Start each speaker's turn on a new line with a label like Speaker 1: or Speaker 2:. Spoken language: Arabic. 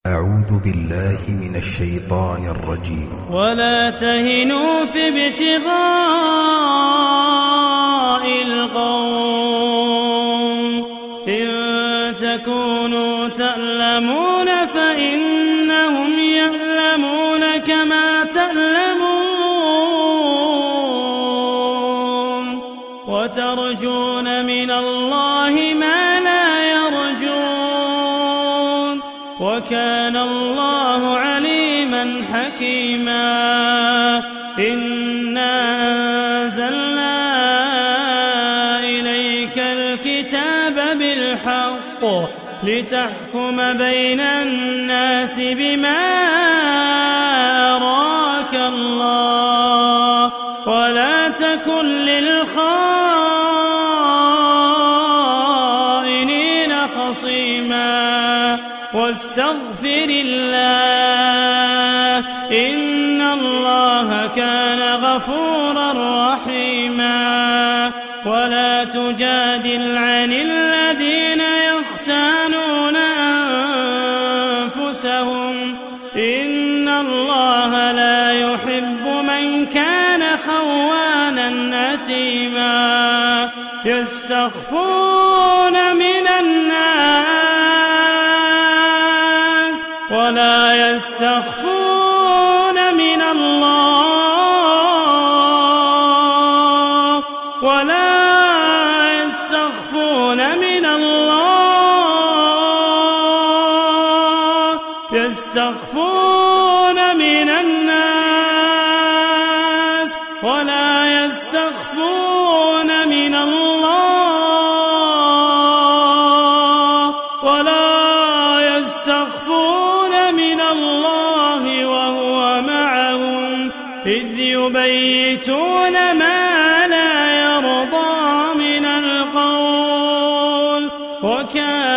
Speaker 1: أعوذ بالله من الشيطان الرجيم.
Speaker 2: ولا تهنوا في ابتغاء القوم إن تكونوا تألمون فإنهم يألمون كما تألمون وترجون من الله ما لا يرجون وكان الله عليما حكيما. إنا أنزلنا إليك الكتاب بالحق لتحكم بين الناس بما أراك الله ولا تكن للخائنين خصيما واستغفر الله إن الله كان غفورا رحيما. ولا تجادل عن الذين يختانون أنفسهم إن الله لا يحب من كان خوانا أثيما. يستخفون من الناس ولا يستخفون من الله ولا يستخفون من الله. يستخفون من الناس ولا يستخفون من الله ولا يستخفون من الله وهو معهم إذ يبيتون ما لا يرضى من القول وكان